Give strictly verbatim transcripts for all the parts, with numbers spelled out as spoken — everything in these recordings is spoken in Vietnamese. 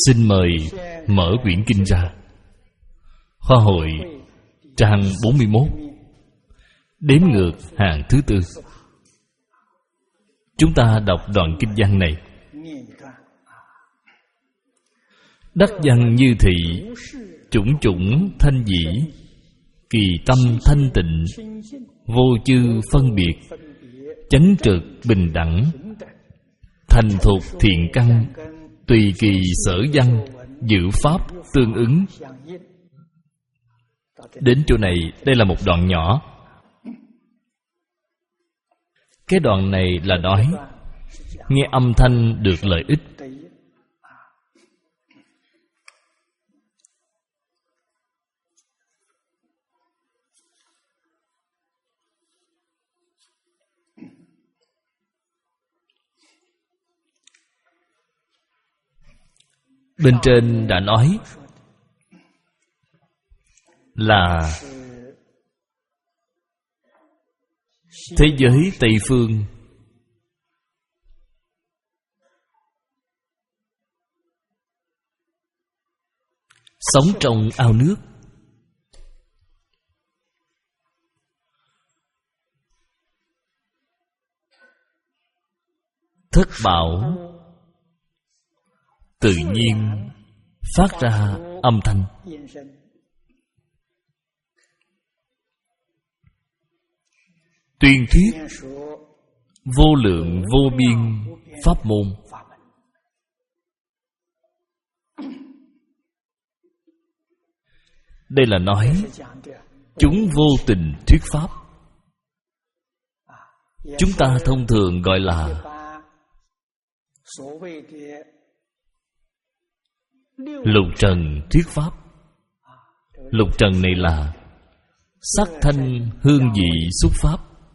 Xin mời mở quyển kinh ra. Khoa hội trang bốn mươi mốt, đếm ngược hàng thứ tư. Chúng ta đọc đoạn kinh văn này. Đắc văn như thị, chủng chủng thanh dĩ, kỳ tâm thanh tịnh, vô chư phân biệt, chánh trực bình đẳng, thành thục thiện căn, tùy kỳ sở văn, dự pháp tương ứng. Đến chỗ này, đây là một đoạn nhỏ. Cái đoạn này là nói nghe âm thanh được lợi ích. Bên trên đã nói là thế giới Tây Phương sống trong ao nước, thất bảo tự nhiên phát ra âm thanh. Tuyên thuyết vô lượng vô biên pháp môn. Đây là nói chúng vô tình thuyết pháp. Chúng ta thông thường gọi là lục trần thuyết pháp. Lục trần này là sắc thanh hương vị xúc pháp.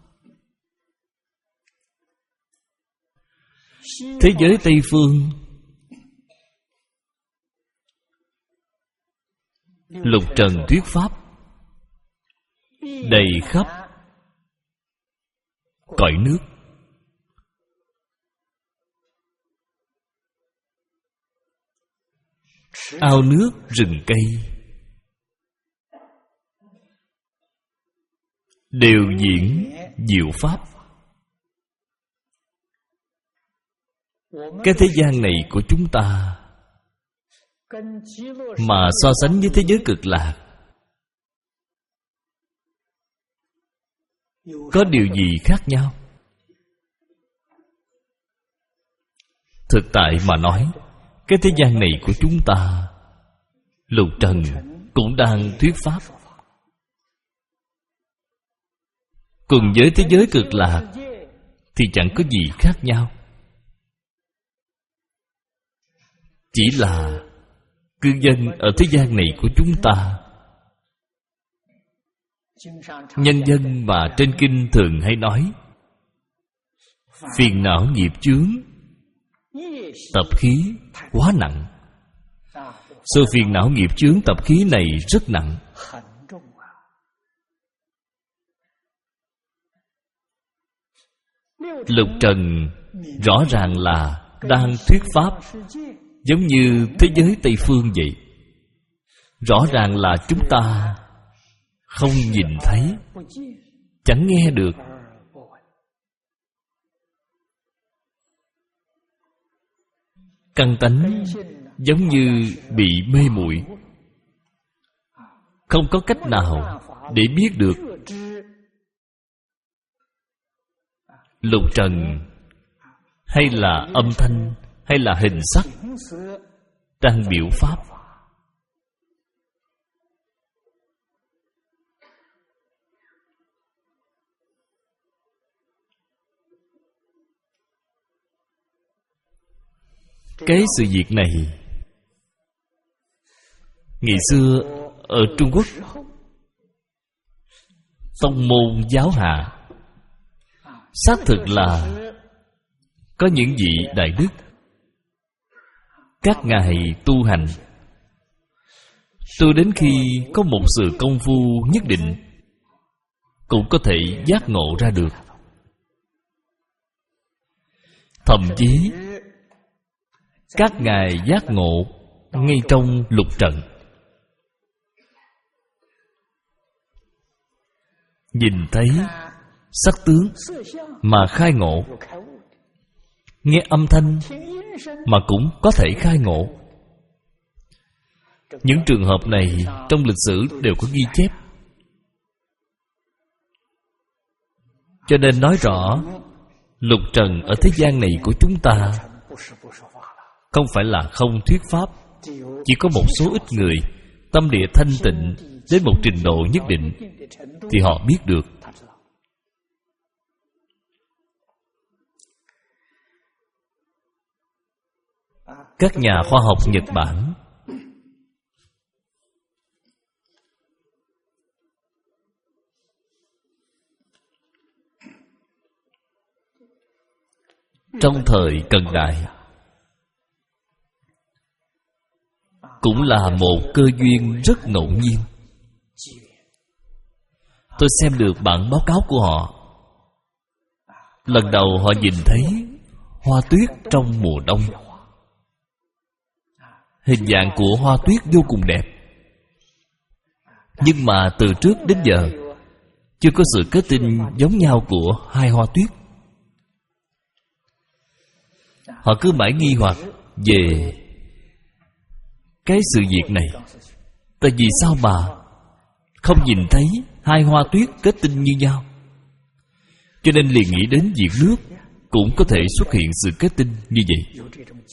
Thế giới Tây Phương lục trần thuyết pháp đầy khắp cõi nước. Ao nước, rừng cây đều diễn diệu pháp. Cái thế gian này của chúng ta mà so sánh với thế giới cực lạc, có điều gì khác nhau? Thực tại mà nói, cái thế gian này của chúng ta, lục trần cũng đang thuyết pháp. Cùng với thế giới cực lạc thì chẳng có gì khác nhau. Chỉ là cư dân ở thế gian này của chúng ta, nhân dân mà trên kinh thường hay nói phiền não nghiệp chướng, tập khí quá nặng. Số phiền não nghiệp chướng tập khí này rất nặng. Lục trần rõ ràng là đang thuyết pháp, giống như thế giới Tây Phương vậy. Rõ ràng là chúng ta không nhìn thấy, chẳng nghe được. Căn tánh giống như bị mê muội, không có cách nào để biết được. Lục trần hay là âm thanh hay là hình sắc đang biểu pháp. Cái sự việc này ngày xưa ở Trung Quốc, tông môn giáo hạ xác thực là có những vị đại đức, các ngài tu hành tu đến khi có một sự công phu nhất định cũng có thể giác ngộ ra được. Thậm chí các ngài giác ngộ ngay trong lục trần. Nhìn thấy sắc tướng mà khai ngộ, nghe âm thanh mà cũng có thể khai ngộ. Những trường hợp này trong lịch sử đều có ghi chép. Cho nên nói rõ lục trần ở thế gian này của chúng ta không phải là không thuyết pháp. Chỉ có một số ít người tâm địa thanh tịnh đến một trình độ nhất định thì họ biết được. Các nhà khoa học Nhật Bản trong thời cận đại cũng là một cơ duyên rất ngẫu nhiên. Tôi xem được bản báo cáo của họ. Lần đầu họ nhìn thấy hoa tuyết trong mùa đông. Hình dạng của hoa tuyết vô cùng đẹp. Nhưng mà từ trước đến giờ chưa có sự kết tinh giống nhau của hai hoa tuyết. Họ cứ mãi nghi hoặc về cái sự việc này. Tại vì sao mà không nhìn thấy hai hoa tuyết kết tinh như nhau? Cho nên liền nghĩ đến việc nước cũng có thể xuất hiện sự kết tinh như vậy.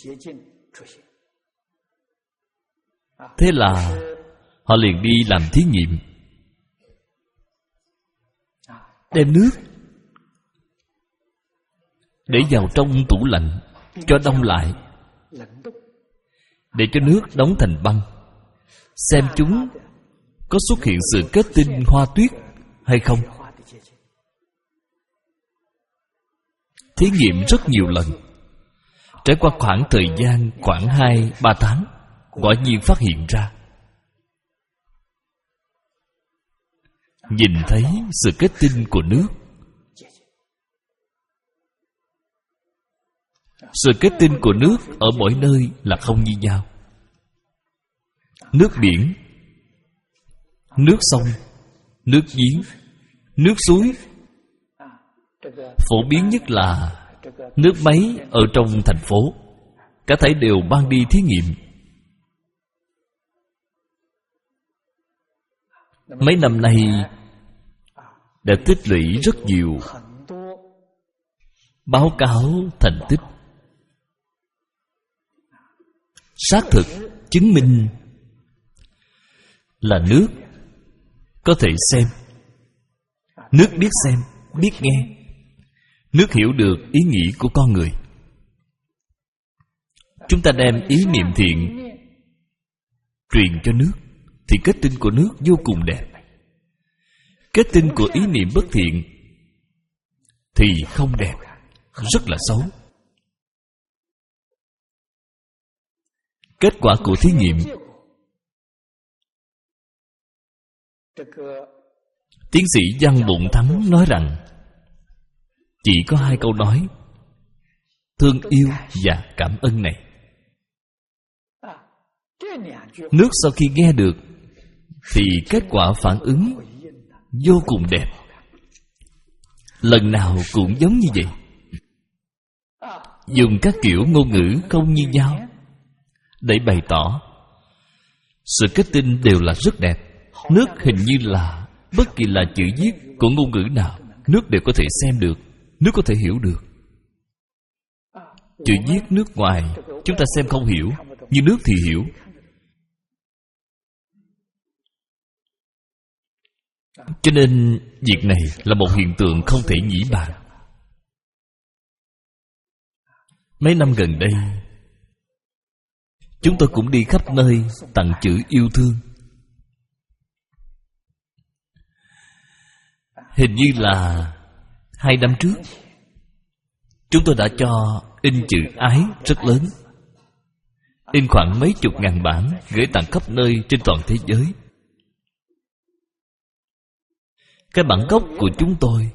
Thế là họ liền đi làm thí nghiệm, đem nước để vào trong tủ lạnh cho đông lại, để cho nước đóng thành băng, xem chúng có xuất hiện sự kết tinh hoa tuyết hay không. Thí nghiệm rất nhiều lần. Trải qua khoảng thời gian khoảng hai ba tháng, quả nhiên phát hiện ra. Nhìn thấy sự kết tinh của nước. Sự kết tinh của nước ở mỗi nơi là không như nhau. Nước biển, nước sông, nước giếng, nước suối. Phổ biến nhất là nước máy ở trong thành phố. Cả thảy đều mang đi thí nghiệm. Mấy năm nay đã tích lũy rất nhiều báo cáo thành tích, xác thực chứng minh là nước có thể xem, nước biết xem, biết nghe, nước hiểu được ý nghĩ của con người. Chúng ta đem ý niệm thiện truyền cho nước thì kết tinh của nước vô cùng đẹp. Kết tinh của ý niệm bất thiện thì không đẹp, rất là xấu. Kết quả của thí nghiệm, tiến sĩ Văn Bụng Thắng nói rằng chỉ có hai câu nói: thương yêu và cảm ơn này. Nước sau khi nghe được thì kết quả phản ứng vô cùng đẹp. Lần nào cũng giống như vậy. Dùng các kiểu ngôn ngữ không như nhau để bày tỏ sự kết tinh đều là rất đẹp. Nước hình như là bất kỳ là chữ viết của ngôn ngữ nào, nước đều có thể xem được, nước có thể hiểu được. Chữ viết nước ngoài chúng ta xem không hiểu, nhưng nước thì hiểu. Cho nên việc này là một hiện tượng không thể nghĩ bàn. Mấy năm gần đây chúng tôi cũng đi khắp nơi tặng chữ yêu thương. Hình như là hai năm trước chúng tôi đã cho in chữ ái rất lớn, in khoảng mấy chục ngàn bản, gửi tặng khắp nơi trên toàn thế giới. Cái bản gốc của chúng tôi,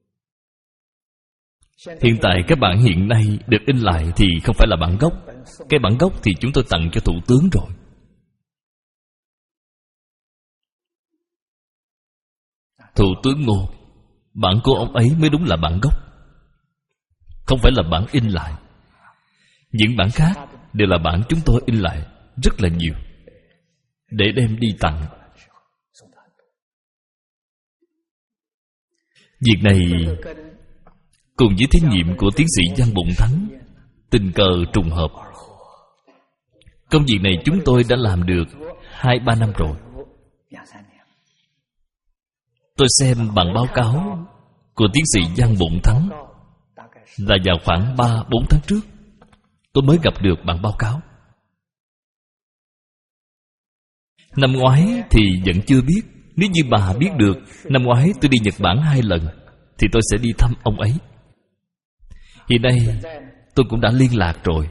hiện tại cái bản hiện nay được in lại thì không phải là bản gốc. Cái bản gốc thì chúng tôi tặng cho thủ tướng rồi. Thủ tướng Ngô, bản của ông ấy mới đúng là bản gốc, không phải là bản in lại. Những bản khác đều là bản chúng tôi in lại rất là nhiều, để đem đi tặng. Việc này cùng với thí nghiệm của tiến sĩ Giang Bụng Thắng tình cờ trùng hợp. Công việc này chúng tôi đã làm được hai ba năm rồi. Tôi xem bản báo cáo của tiến sĩ Giang Bụng Thắng là vào khoảng ba bốn tháng trước tôi mới gặp được bản báo cáo. Năm ngoái thì vẫn chưa biết. Nếu như bà biết được năm ngoái tôi đi Nhật Bản hai lần thì tôi sẽ đi thăm ông ấy. Hiện nay tôi cũng đã liên lạc rồi.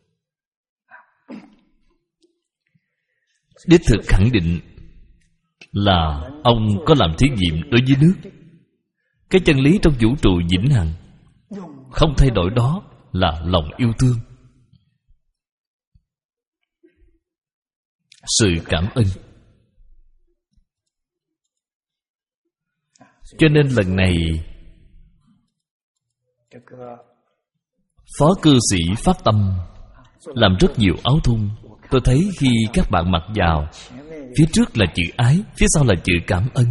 Đích thực khẳng định là ông có làm thí nghiệm đối với nước. Cái chân lý trong vũ trụ vĩnh hằng không thay đổi, đó là lòng yêu thương, sự cảm ơn. Cho nên lần này phó cư sĩ phát tâm làm rất nhiều áo thun. Tôi thấy khi các bạn mặc vào, phía trước là chữ ái, phía sau là chữ cảm ơn.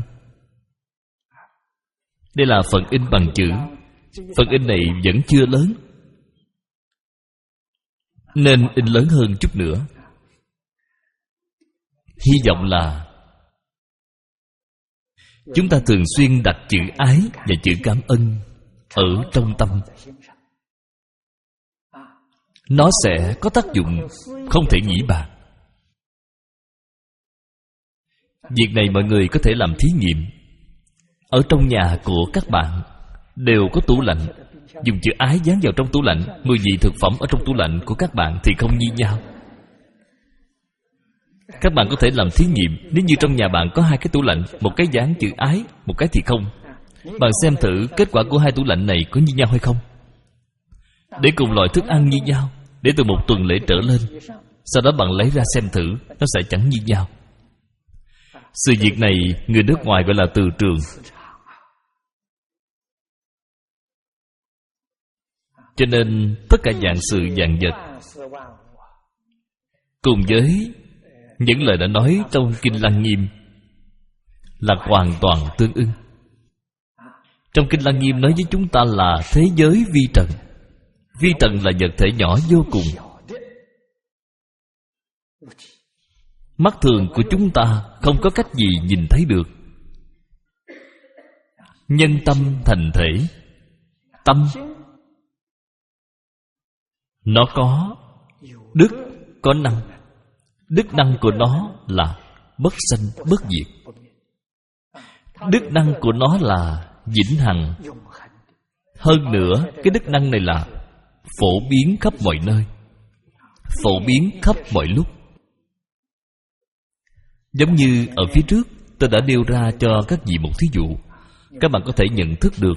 Đây là phần in bằng chữ. Phần in này vẫn chưa lớn, nên in lớn hơn chút nữa. Hy vọng là chúng ta thường xuyên đặt chữ ái và chữ cảm ơn ở trong tâm. Nó sẽ có tác dụng không thể nghĩ bàn. Việc này mọi người có thể làm thí nghiệm. Ở trong nhà của các bạn đều có tủ lạnh. Dùng chữ ái dán vào trong tủ lạnh. Mùi vị thực phẩm ở trong tủ lạnh của các bạn thì không như nhau. Các bạn có thể làm thí nghiệm. Nếu như trong nhà bạn có hai cái tủ lạnh, một cái dán chữ ái, một cái thì không, bạn xem thử kết quả của hai tủ lạnh này có như nhau hay không. Để cùng loại thức ăn như nhau, để từ một tuần lễ trở lên, sau đó bạn lấy ra xem thử, nó sẽ chẳng như nhau. Sự việc này người nước ngoài gọi là từ trường. Cho nên tất cả dạng sự dạng vật cùng với những lời đã nói trong Kinh Lăng Nghiêm là hoàn toàn tương ưng. Trong Kinh Lăng Nghiêm nói với chúng ta là thế giới vi trần. Vi trần là vật thể nhỏ vô cùng. Mắt thường của chúng ta không có cách gì nhìn thấy được. Nhân tâm thành thể. Tâm nó có đức, có năng. Đức năng của nó là bất sanh bất diệt. Đức năng của nó là vĩnh hằng. Hơn nữa, cái đức năng này là phổ biến khắp mọi nơi, phổ biến khắp mọi lúc. Giống như ở phía trước tôi đã nêu ra cho các vị một thí dụ, các bạn có thể nhận thức được.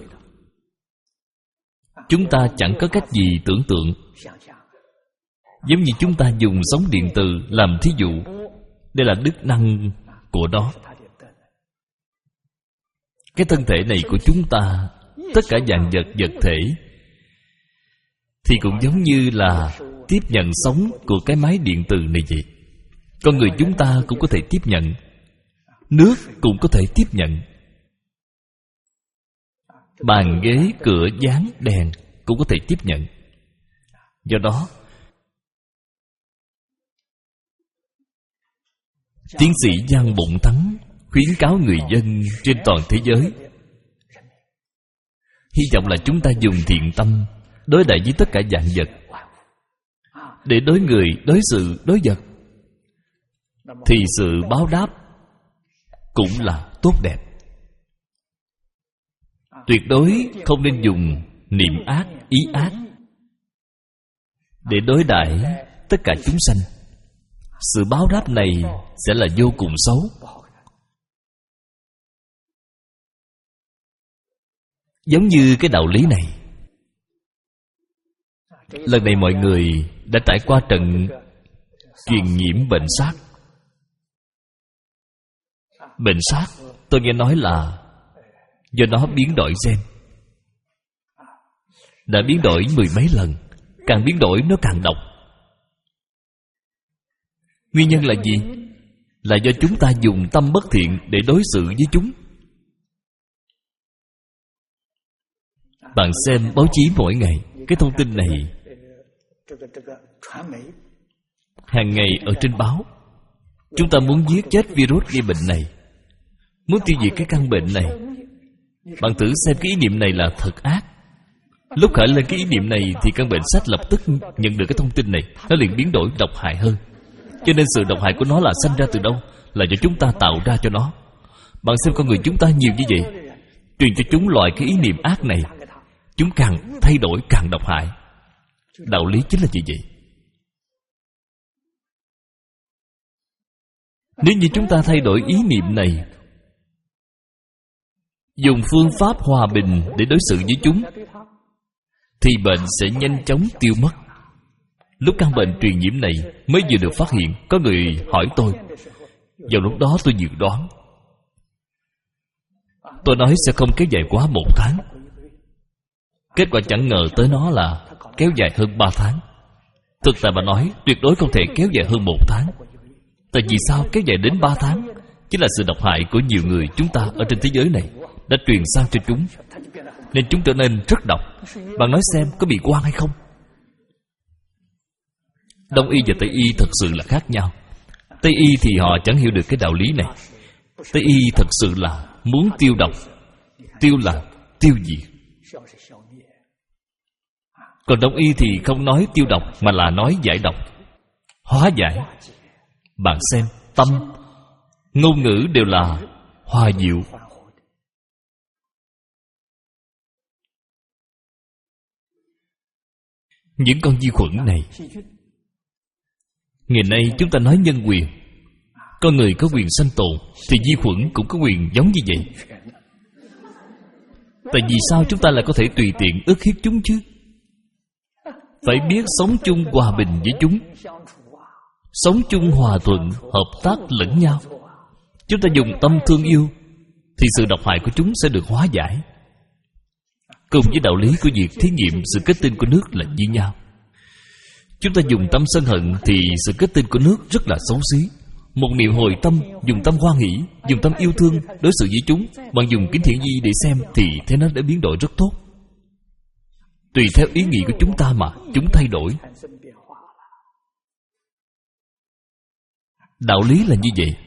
Chúng ta chẳng có cách gì tưởng tượng. Giống như chúng ta dùng sóng điện từ làm thí dụ, đây là đức năng của nó. Cái thân thể này của chúng ta, tất cả dạng vật vật thể thì cũng giống như là tiếp nhận sóng của cái máy điện từ này vậy. Con người chúng ta cũng có thể tiếp nhận, nước cũng có thể tiếp nhận, bàn ghế, cửa, dán, đèn cũng có thể tiếp nhận. Do đó tiến sĩ Giang Bụng Thắng khuyến cáo người dân trên toàn thế giới, hy vọng là chúng ta dùng thiện tâm đối đãi với tất cả vạn vật, để đối người, đối sự, đối vật, thì sự báo đáp cũng là tốt đẹp. Tuyệt đối không nên dùng niệm ác, ý ác để đối đãi tất cả chúng sanh. Sự báo đáp này sẽ là vô cùng xấu. Giống như cái đạo lý này, lần này mọi người đã trải qua trận truyền nhiễm bệnh SARS. Bệnh SARS tôi nghe nói là do nó biến đổi gen. Đã biến đổi mười mấy lần, càng biến đổi nó càng độc. Nguyên nhân là gì? Là do chúng ta dùng tâm bất thiện để đối xử với chúng. Bạn xem báo chí mỗi ngày, cái thông tin này hàng ngày ở trên báo. Chúng ta muốn giết chết virus gây bệnh này, muốn tiêu diệt cái căn bệnh này. Bạn thử xem cái ý niệm này là thật ác. Lúc khởi lên cái ý niệm này thì căn bệnh sách lập tức nhận được cái thông tin này, nó liền biến đổi độc hại hơn. Cho nên sự độc hại của nó là sanh ra từ đâu? Là do chúng ta tạo ra cho nó. Bạn xem con người chúng ta nhiều như vậy, truyền cho chúng loại cái ý niệm ác này, chúng càng thay đổi càng độc hại. Đạo lý chính là như vậy. Nếu như chúng ta thay đổi ý niệm này, dùng phương pháp hòa bình để đối xử với chúng, thì bệnh sẽ nhanh chóng tiêu mất. Lúc căn bệnh truyền nhiễm này mới vừa được phát hiện, có người hỏi tôi. Vào lúc đó tôi dự đoán, tôi nói sẽ không kéo dài quá một tháng. Kết quả chẳng ngờ tới nó là kéo dài hơn ba tháng. Thực tại mà nói, tuyệt đối không thể kéo dài hơn một tháng. Tại vì sao kéo dài đến ba tháng? Chính là sự độc hại của nhiều người chúng ta ở trên thế giới này đã truyền sang cho chúng, nên chúng trở nên rất độc. Bạn nói xem có bị quan hay không? Đông y và Tây y thật sự là khác nhau. Tây y thì họ chẳng hiểu được cái đạo lý này. Tây y thật sự là muốn tiêu độc. Tiêu là tiêu diệt. Còn Đông y thì không nói tiêu độc, mà là nói giải độc, hóa giải. Bạn xem, tâm, ngôn ngữ đều là hòa diệu. Những con vi khuẩn này, ngày nay chúng ta nói nhân quyền. Con người có quyền sanh tồn, thì vi khuẩn cũng có quyền giống như vậy. Tại vì sao chúng ta lại có thể tùy tiện ức hiếp chúng chứ? Phải biết sống chung hòa bình với chúng, sống chung hòa thuận, hợp tác lẫn nhau. Chúng ta dùng tâm thương yêu, thì sự độc hại của chúng sẽ được hóa giải. Cùng với đạo lý của việc thí nghiệm sự kết tinh của nước là như nhau. Chúng ta dùng tâm sân hận thì sự kết tinh của nước rất là xấu xí. Một niệm hồi tâm, dùng tâm hoan hỷ, dùng tâm yêu thương đối xử với chúng, bạn dùng kính thiện di để xem thì thấy nó đã biến đổi rất tốt. Tùy theo ý nghĩ của chúng ta mà chúng thay đổi. Đạo lý là như vậy.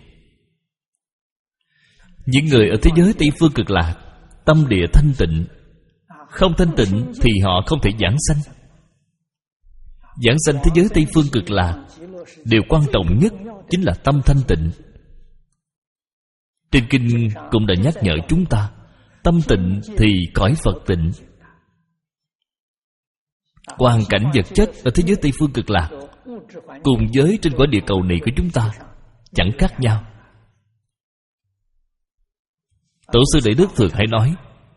Những người ở thế giới Tây phương cực lạc, tâm địa thanh tịnh. Không thanh tịnh thì họ không thể giảng sanh. Giảng sanh thế giới Tây phương cực lạc, điều quan trọng nhất chính là tâm thanh tịnh. Trên kinh cũng đã nhắc nhở chúng ta, tâm tịnh thì cõi Phật tịnh. Hoàn cảnh vật chất ở thế giới Tây phương cực lạc cùng với trên quả địa cầu này của chúng ta chẳng khác nhau. Tổ sư Đại Đức thường hay nói,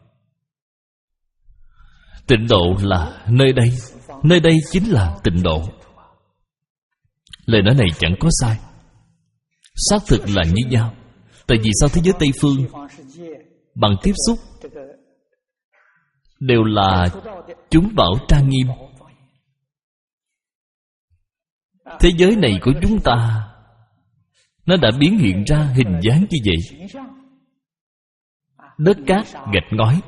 tịnh độ là nơi đây, nơi đây chính là tịnh độ. Lời nói này chẳng có sai, xác thực là như nhau. Tại vì sao thế giới Tây phương bằng tiếp xúc đều là chúng bảo trang nghiêm. Thế giới này của chúng ta nó đã biến hiện ra hình dáng như vậy. Đất cát gạch ngói.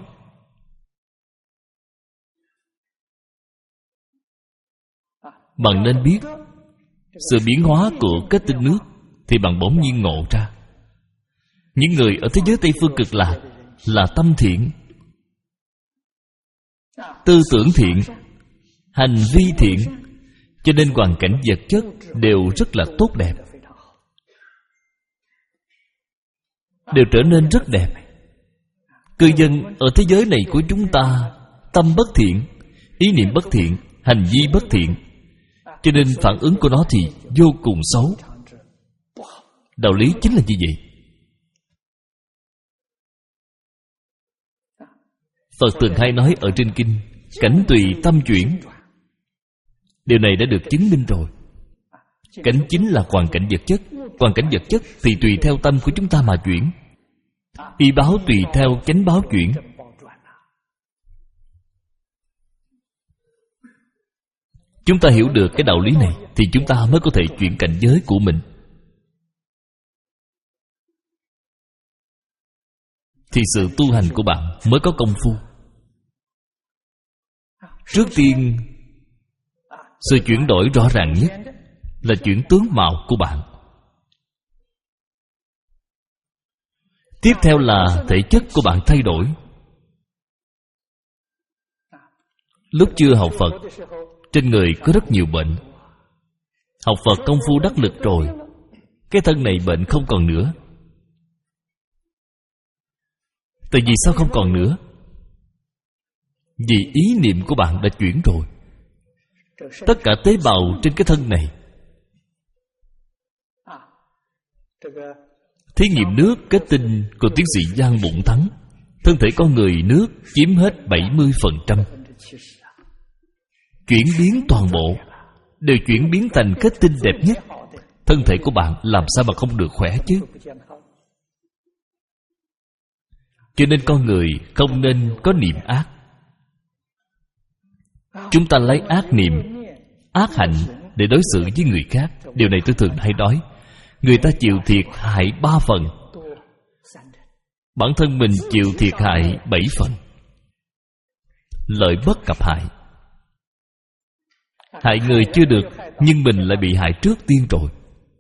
Bạn nên biết sự biến hóa của kết tinh nước, thì bạn bỗng nhiên ngộ ra những người ở thế giới Tây phương cực lạc là tâm thiện, tư tưởng thiện, hành vi thiện, cho nên hoàn cảnh vật chất đều rất là tốt đẹp, đều trở nên rất đẹp. Cư dân ở thế giới này của chúng ta tâm bất thiện, ý niệm bất thiện, hành vi bất thiện, cho nên phản ứng của nó thì vô cùng xấu. Đạo lý chính là như vậy. Phật thường hay nói ở trên kinh, cảnh tùy tâm chuyển. Điều này đã được chứng minh rồi. Cảnh chính là hoàn cảnh vật chất. Hoàn cảnh vật chất thì tùy theo tâm của chúng ta mà chuyển. Y báo tùy theo chánh báo chuyển. Chúng ta hiểu được cái đạo lý này thì chúng ta mới có thể chuyển cảnh giới của mình. Thì sự tu hành của bạn mới có công phu. Trước tiên, sự chuyển đổi rõ ràng nhất là chuyển tướng mạo của bạn. Tiếp theo là thể chất của bạn thay đổi. Lúc chưa học Phật, trên người có rất nhiều bệnh. Học Phật công phu đắc lực rồi, cái thân này bệnh không còn nữa. Tại vì sao không còn nữa? Vì ý niệm của bạn đã chuyển rồi. Tất cả tế bào trên cái thân này, thí nghiệm nước kết tinh của tiến sĩ Giang Bụng Thắng, thân thể con người nước chiếm hết bảy mươi phần trăm. Chuyển biến toàn bộ, đều chuyển biến thành kết tinh đẹp nhất. Thân thể của bạn làm sao mà không được khỏe chứ? Cho nên con người không nên có niệm ác. Chúng ta lấy ác niệm, ác hạnh để đối xử với người khác. Điều này tôi thường hay nói, người ta chịu thiệt hại ba phần, bản thân mình chịu thiệt hại bảy phần. Lợi bất cập hại. Hại người chưa được, nhưng mình lại bị hại trước tiên rồi.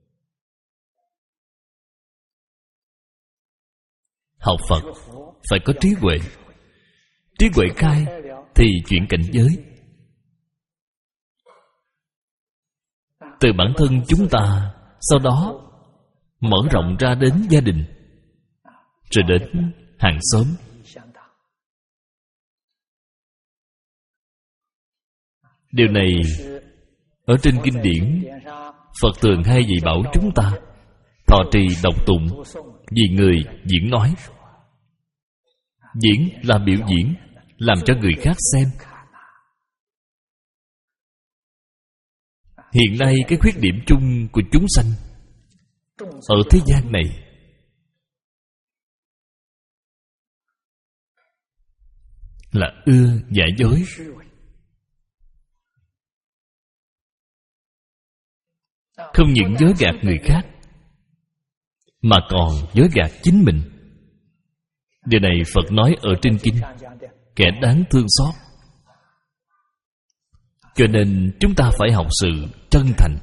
Học Phật phải có trí huệ. Trí huệ khai thì chuyển cảnh giới. Từ bản thân chúng ta, sau đó mở rộng ra đến gia đình, rồi đến hàng xóm. Điều này ở trên kinh điển, Phật thường hay dạy bảo chúng ta thọ trì đọc tụng, vì người diễn nói. Diễn là biểu diễn, làm cho người khác xem. Hiện nay cái khuyết điểm chung của chúng sanh ở thế gian này là ưa giả dối. Không những dối gạt người khác, mà còn dối gạt chính mình. Điều này Phật nói ở trên kinh, kẻ đáng thương xót. Cho nên chúng ta phải học sự chân thành.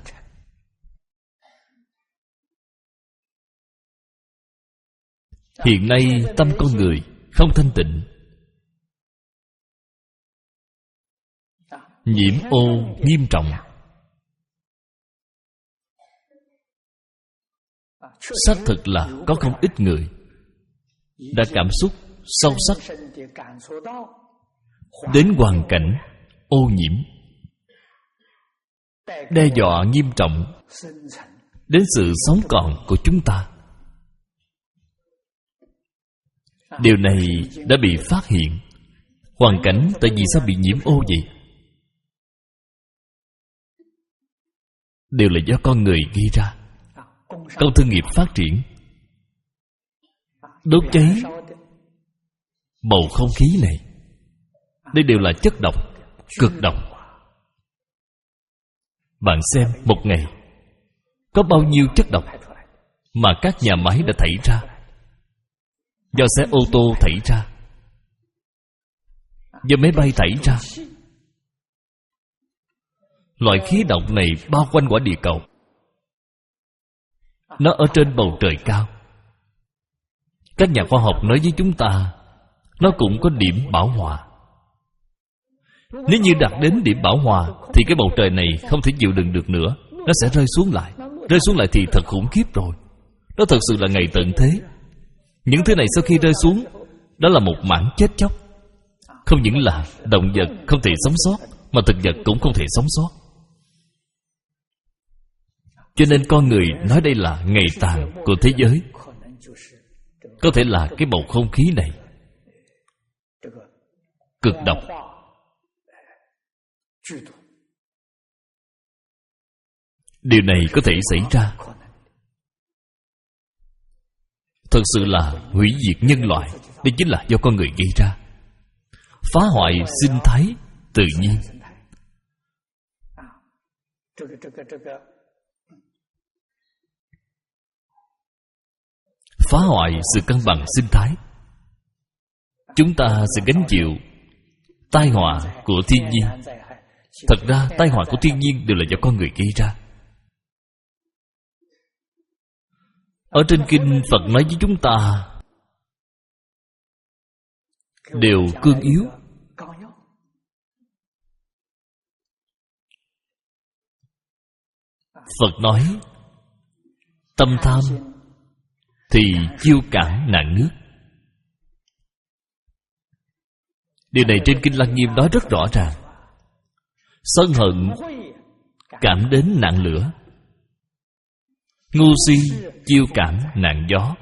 Hiện nay tâm con người không thanh tịnh, nhiễm ô nghiêm trọng. Xác thực là có không ít người đã cảm xúc sâu sắc đến hoàn cảnh ô nhiễm, đe dọa nghiêm trọng đến sự sống còn của chúng ta. Điều này đã bị phát hiện. Hoàn cảnh tại vì sao bị nhiễm ô vậy? Đều là do con người gây ra. Công thương nghiệp phát triển, đốt cháy bầu không khí này. Đây đều là chất độc, cực độc. Bạn xem một ngày có bao nhiêu chất độc mà các nhà máy đã thải ra, do xe ô tô thải ra, do máy bay thải ra. Loại khí độc này bao quanh quả địa cầu. Nó ở trên bầu trời cao. Các nhà khoa học nói với chúng ta, nó cũng có điểm bảo hòa. Nếu như đạt đến điểm bảo hòa thì cái bầu trời này không thể chịu đựng được nữa, nó sẽ rơi xuống lại. Rơi xuống lại thì thật khủng khiếp rồi. Đó thật sự là ngày tận thế. Những thứ này sau khi rơi xuống, đó là một mảng chết chóc. Không những là động vật không thể sống sót, mà thực vật cũng không thể sống sót. Cho nên con người nói đây là ngày tàn của thế giới. Có thể là cái bầu không khí này cực độc. Điều này có thể xảy ra. thật sự là hủy diệt nhân loại. Đây chính là do con người gây ra, phá hoại sinh thái tự nhiên. Phá hoại sự cân bằng sinh thái, chúng ta sẽ gánh chịu tai họa của thiên nhiên. Thật ra tai họa của thiên nhiên đều là do con người gây ra. Ở trên kinh Phật nói với chúng ta đều cương yếu. Phật nói tâm tham thì chiêu cảm nạn nước. Điều này trên kinh Lăng Nghiêm nói rất rõ ràng. Sân hận cảm đến nạn lửa, ngu si chiêu cảm nạn gió,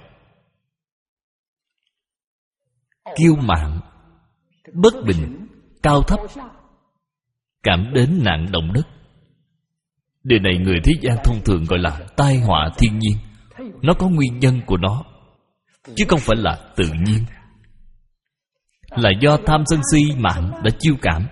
kiêu mạn bất bình cao thấp cảm đến nạn động đất. Điều này người thế gian thông thường gọi là tai họa thiên nhiên. Nó có nguyên nhân của nó, chứ không phải là tự nhiên, là do tham sân si mạng đã chiêu cảm.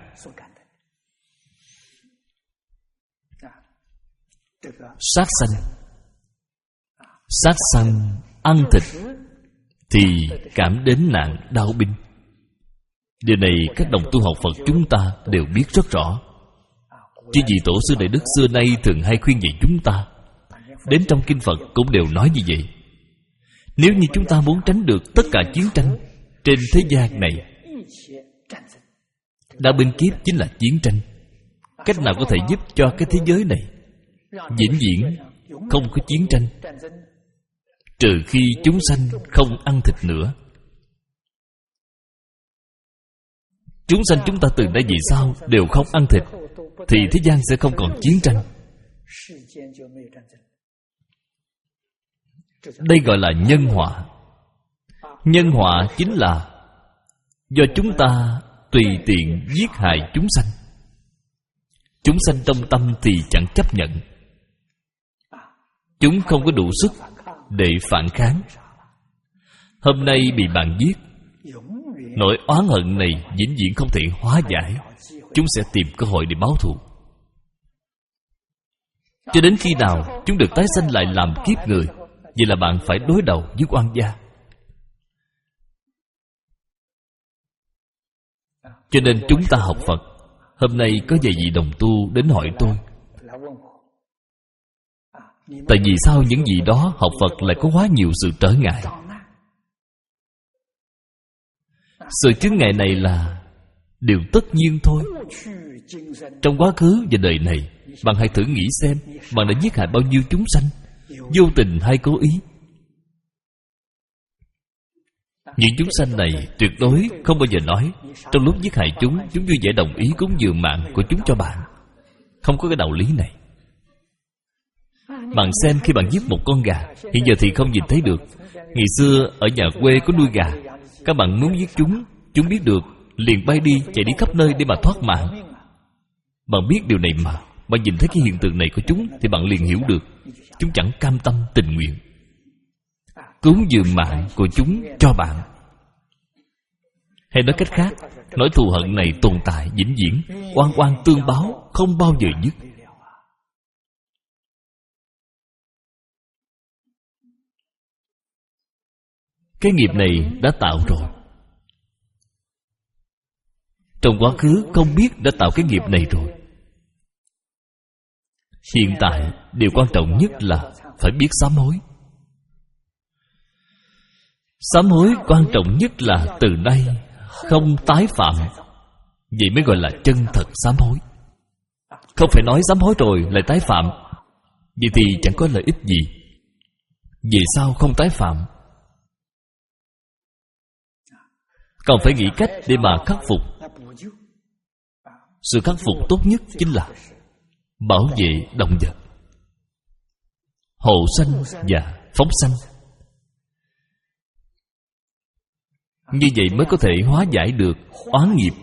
Sát sanh, sát sanh ăn thịt thì cảm đến nạn đau binh. Điều này các đồng tu học Phật chúng ta đều biết rất rõ. Chứ vì tổ sư Đại Đức xưa nay thường hay khuyên dạy chúng ta. Đến trong kinh Phật cũng đều nói như vậy. Nếu như chúng ta muốn tránh được tất cả chiến tranh trên thế gian này, đao binh kiếp chính là chiến tranh. Cách nào có thể giúp cho cái thế giới này vĩnh viễn không có chiến tranh? Trừ khi chúng sanh không ăn thịt nữa. Chúng sanh chúng ta từ đây về sau đều không ăn thịt, thì thế gian sẽ không còn chiến tranh. Đây gọi là nhân họa. Nhân họa chính là do chúng ta tùy tiện giết hại chúng sanh. Chúng sanh trong tâm thì chẳng chấp nhận. Chúng không có đủ sức để phản kháng. Hôm nay bị bạn giết, nỗi oán hận này vĩnh viễn không thể hóa giải. Chúng sẽ tìm cơ hội để báo thù, cho đến khi nào chúng được tái sanh lại làm kiếp người. Vậy là bạn phải đối đầu với oan gia. Cho nên chúng ta học Phật. Hôm nay có vài vị đồng tu đến hỏi tôi, tại vì sao những gì đó học Phật lại có quá nhiều sự trở ngại? Sự chướng ngại này là điều tất nhiên thôi. Trong quá khứ và đời này, bạn hãy thử nghĩ xem, bạn đã giết hại bao nhiêu chúng sanh, vô tình hay cố ý. Những chúng sanh này tuyệt đối không bao giờ nói trong lúc giết hại chúng, chúng vui vẻ đồng ý cúng dường mạng của chúng cho bạn. Không có cái đạo lý này. Bạn xem, khi bạn giết một con gà, hiện giờ thì không nhìn thấy được. Ngày xưa ở nhà quê có nuôi gà, các bạn muốn giết chúng, chúng biết được liền bay đi, chạy đi khắp nơi để mà thoát mạng. Bạn biết điều này mà, bạn nhìn thấy cái hiện tượng này của chúng thì bạn liền hiểu được chúng chẳng cam tâm tình nguyện cúng dường mạng của chúng cho bạn. Hay nói cách khác, nỗi thù hận này tồn tại vĩnh viễn, oan oan tương báo, không bao giờ dứt. Cái nghiệp này đã tạo rồi. Trong quá khứ không biết đã tạo cái nghiệp này rồi. Hiện tại, điều quan trọng nhất là phải biết sám hối. Sám hối quan trọng nhất là từ nay không tái phạm. Vậy mới gọi là chân thật sám hối. Không phải nói sám hối rồi lại tái phạm, vậy thì chẳng có lợi ích gì. Vì sao không tái phạm? Còn phải nghĩ cách để mà khắc phục. Sự khắc phục tốt nhất chính là bảo vệ động vật, hộ sanh và phóng sanh. Như vậy mới có thể hóa giải được oán nghiệp.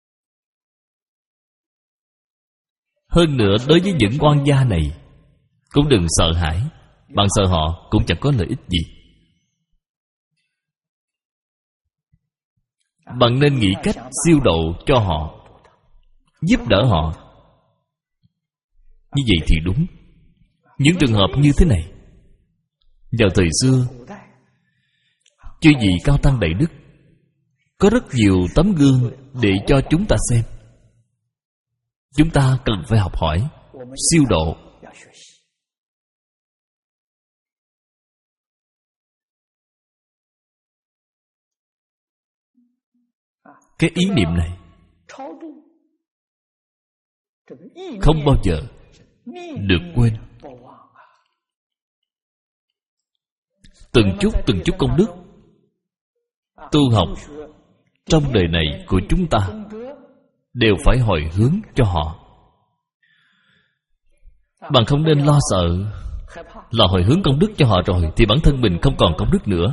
Hơn nữa, đối với những oan gia này cũng đừng sợ hãi. Bạn sợ họ cũng chẳng có lợi ích gì. Bạn nên nghĩ cách siêu độ cho họ, giúp đỡ họ. Như vậy thì đúng. Những trường hợp như thế này, vào thời xưa, chư vị cao tăng đại đức có rất nhiều tấm gương để cho chúng ta xem. Chúng ta cần phải học hỏi, siêu độ. Cái ý niệm này không bao giờ được quên. Từng chút từng chút công đức tu học trong đời này của chúng ta đều phải hồi hướng cho họ. Bạn không nên lo sợ là hồi hướng công đức cho họ rồi thì bản thân mình không còn công đức nữa.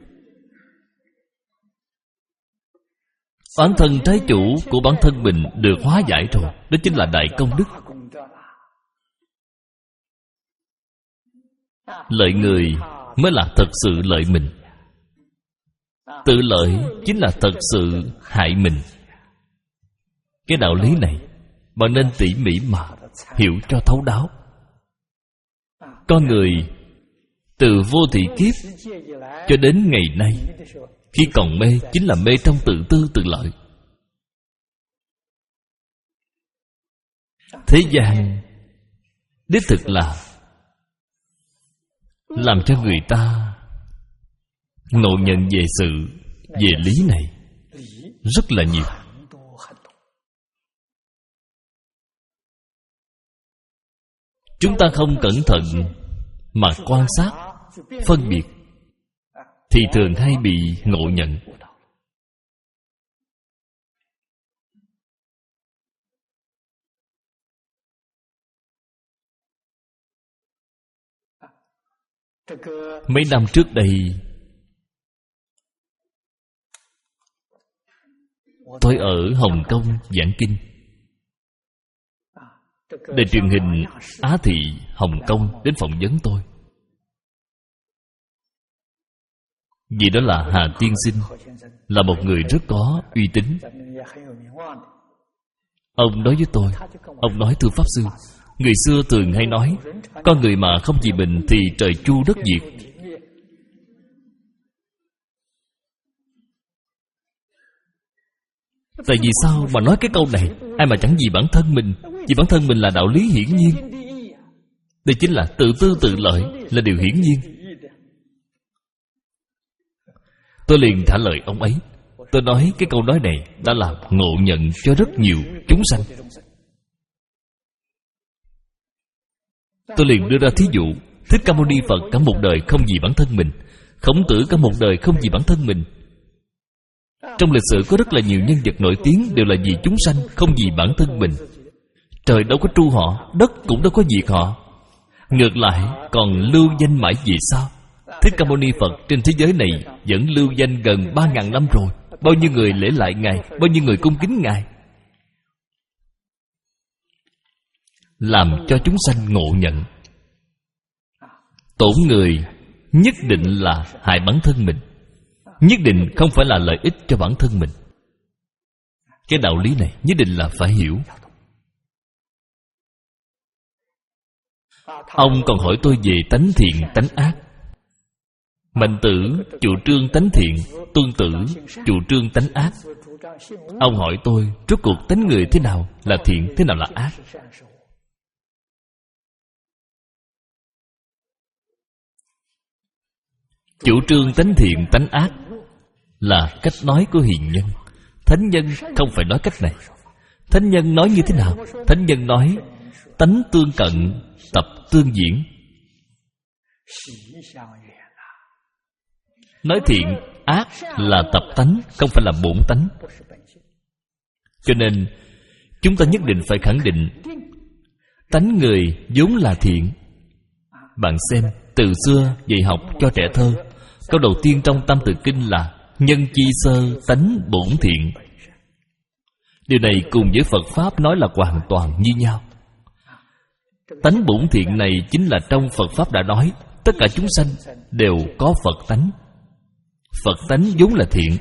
Bản thân trái chủ của bản thân mình được hóa giải rồi, đó chính là đại công đức. Lợi người mới là thật sự lợi mình. Tự lợi chính là thật sự hại mình. Cái đạo lý này bạn nên tỉ mỉ mà hiểu cho thấu đáo. Con người từ vô thị kiếp cho đến ngày nay, khi còn mê chính là mê trong tự tư tự lợi. Thế gian đích thực là làm cho người ta ngộ nhận về sự, về lý này rất là nhiều. Chúng ta không cẩn thận mà quan sát, phân biệt thì thường hay bị ngộ nhận. Mấy năm trước đây, tôi ở Hồng Kông giảng kinh. Đài truyền hình Á Thị Hồng Kông đến phỏng vấn tôi. Vì đó là Hà Tiên Sinh, là một người rất có uy tín. Ông nói với tôi, ông nói: thưa Pháp Sư, người xưa thường hay nói, con người mà không vì mình thì trời chu đất diệt. Tại vì sao mà nói cái câu này? Ai mà chẳng vì bản thân mình, vì bản thân mình là đạo lý hiển nhiên. Đây chính là tự tư tự lợi, là điều hiển nhiên. Tôi liền trả lời ông ấy. Tôi nói cái câu nói này đã làm ngộ nhận cho rất nhiều chúng sanh. Tôi liền đưa ra thí dụ, Thích Ca Mâu Ni Phật cả một đời không vì bản thân mình, Khổng Tử cả một đời không vì bản thân mình. Trong lịch sử có rất là nhiều nhân vật nổi tiếng đều là vì chúng sanh, không vì bản thân mình. Trời đâu có tru họ, đất cũng đâu có diệt họ. Ngược lại còn lưu danh mãi vì sao? Thích Ca Mâu Ni Phật trên thế giới này vẫn lưu danh gần ba ngàn năm rồi. Bao nhiêu người lễ lại Ngài, bao nhiêu người cung kính Ngài, làm cho chúng sanh ngộ nhận. Tổn người nhất định là hại bản thân mình, nhất định không phải là lợi ích cho bản thân mình. Cái đạo lý này nhất định là phải hiểu. Ông còn hỏi tôi về tánh thiện, tánh ác. Mạnh Tử chủ trương tánh thiện, Tuân Tử chủ trương tánh ác. Ông hỏi tôi, rốt cuộc tánh người thế nào là thiện, thế nào là ác? Chủ trương tánh thiện, tánh ác là cách nói của hiền nhân. Thánh nhân không phải nói cách này. Thánh nhân nói như thế nào? Thánh nhân nói tánh tương cận, tập tương diễn. Nói thiện, ác là tập tánh, không phải là bổn tánh. Cho nên chúng ta nhất định phải khẳng định tánh người vốn là thiện. Bạn xem, từ xưa dạy học cho trẻ thơ, câu đầu tiên trong Tam Tự Kinh là nhân chi sơ tánh bổn thiện. Điều này cùng với Phật Pháp nói là hoàn toàn như nhau. Tánh bổn thiện này chính là trong Phật Pháp đã nói, tất cả chúng sanh đều có Phật tánh. Phật tánh vốn là thiện.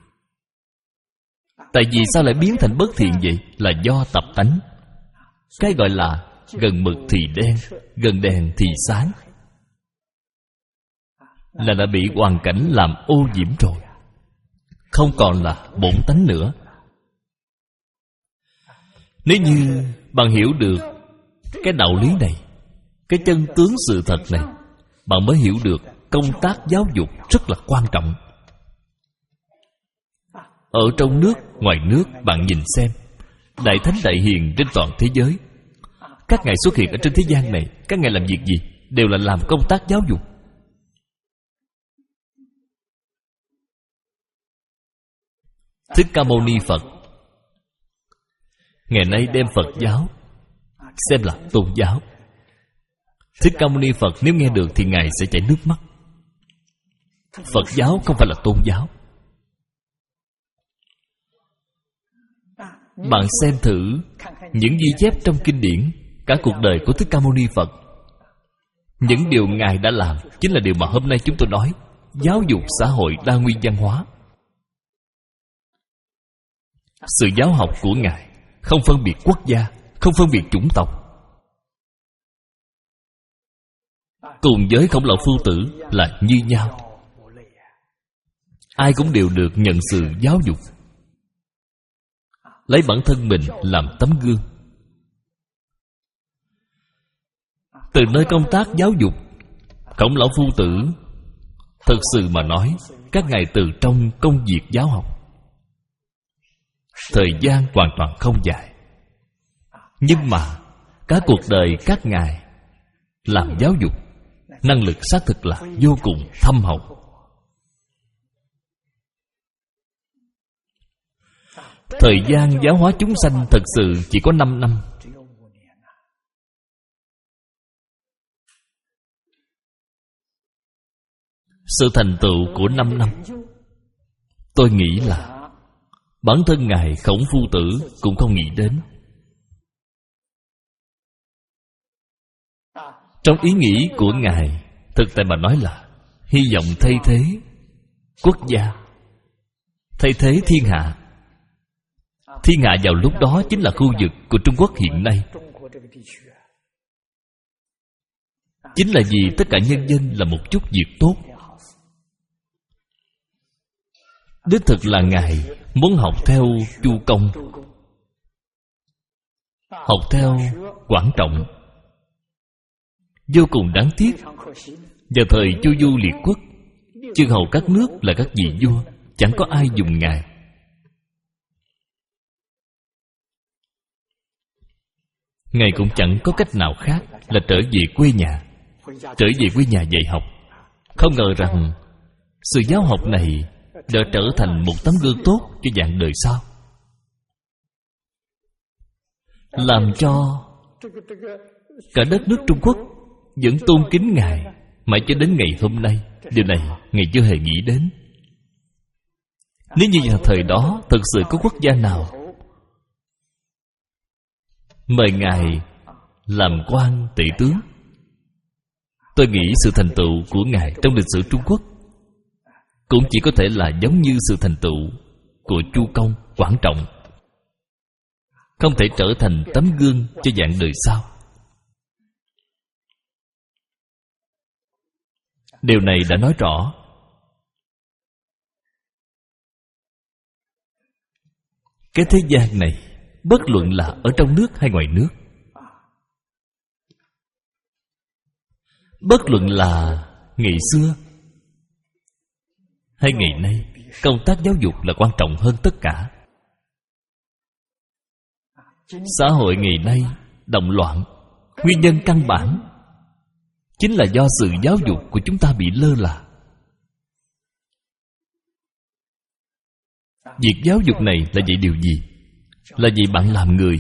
Tại vì sao lại biến thành bất thiện vậy? Là do tập tánh. Cái gọi là gần mực thì đen, gần đèn thì sáng, là đã bị hoàn cảnh làm ô nhiễm rồi, không còn là bổn tánh nữa. Nếu như bạn hiểu được cái đạo lý này, cái chân tướng sự thật này, bạn mới hiểu được công tác giáo dục rất là quan trọng. Ở trong nước, ngoài nước, bạn nhìn xem, đại thánh đại hiền trên toàn thế giới, các ngài xuất hiện ở trên thế gian này, các ngài làm việc gì? Đều là làm công tác giáo dục. Thích Ca Mâu Ni Phật ngày nay đem Phật giáo xem là tôn giáo. Thích Ca Mâu Ni Phật nếu nghe được thì ngài sẽ chảy nước mắt. Phật giáo không phải là tôn giáo. Bạn xem thử những ghi chép trong kinh điển cả cuộc đời của Thích Ca Mâu Ni Phật. Những điều ngài đã làm chính là điều mà hôm nay chúng tôi nói, giáo dục xã hội đa nguyên văn hóa. Sự giáo học của ngài không phân biệt quốc gia, không phân biệt chủng tộc. Cùng với Khổng Lão Phu Tử là như nhau. Ai cũng đều được nhận sự giáo dục, lấy bản thân mình làm tấm gương. Từ nơi công tác giáo dục, Khổng Lão Phu Tử thật sự mà nói, các ngài từ trong công việc giáo học, thời gian hoàn toàn không dài, nhưng mà cả cuộc đời các ngài làm giáo dục, năng lực xác thực là vô cùng thâm hậu. Thời gian giáo hóa chúng sanh thật sự chỉ có năm năm. Sự thành tựu của năm năm, tôi nghĩ là bản thân ngài Khổng Phu Tử cũng không nghĩ đến. Trong ý nghĩ của ngài, thực tại mà nói là hy vọng thay thế quốc gia, thay thế thiên hạ. Thiên hạ vào lúc đó chính là khu vực của Trung Quốc hiện nay. Chính là vì tất cả nhân dân là một chút việc tốt. Đích thực là ngài muốn học theo Chu Công, học theo Quảng Trọng. Vô cùng đáng tiếc, vào thời Chu Du liệt quốc, chư hầu các nước là các vị vua, chẳng có ai dùng ngài. Ngài cũng chẳng có cách nào khác là trở về quê nhà, trở về quê nhà dạy học. Không ngờ rằng sự giáo học này đã trở thành một tấm gương tốt cho dạng đời sau, làm cho cả đất nước Trung Quốc vẫn tôn kính ngài mãi cho đến ngày hôm nay. Điều này ngài chưa hề nghĩ đến. Nếu như vào thời đó thực sự có quốc gia nào mời ngài làm quan tể tướng, tôi nghĩ sự thành tựu của ngài trong lịch sử Trung Quốc cũng chỉ có thể là giống như sự thành tựu của Chu Công, Quảng Trọng, không thể trở thành tấm gương cho dạng đời sau. Điều này đã nói rõ cái thế gian này, bất luận là ở trong nước hay ngoài nước, bất luận là ngày xưa hay ngày nay, công tác giáo dục là quan trọng hơn tất cả. Xã hội ngày nay động loạn, nguyên nhân căn bản chính là do sự giáo dục của chúng ta bị lơ là. Việc giáo dục này là vì điều gì? Là vì bạn làm người.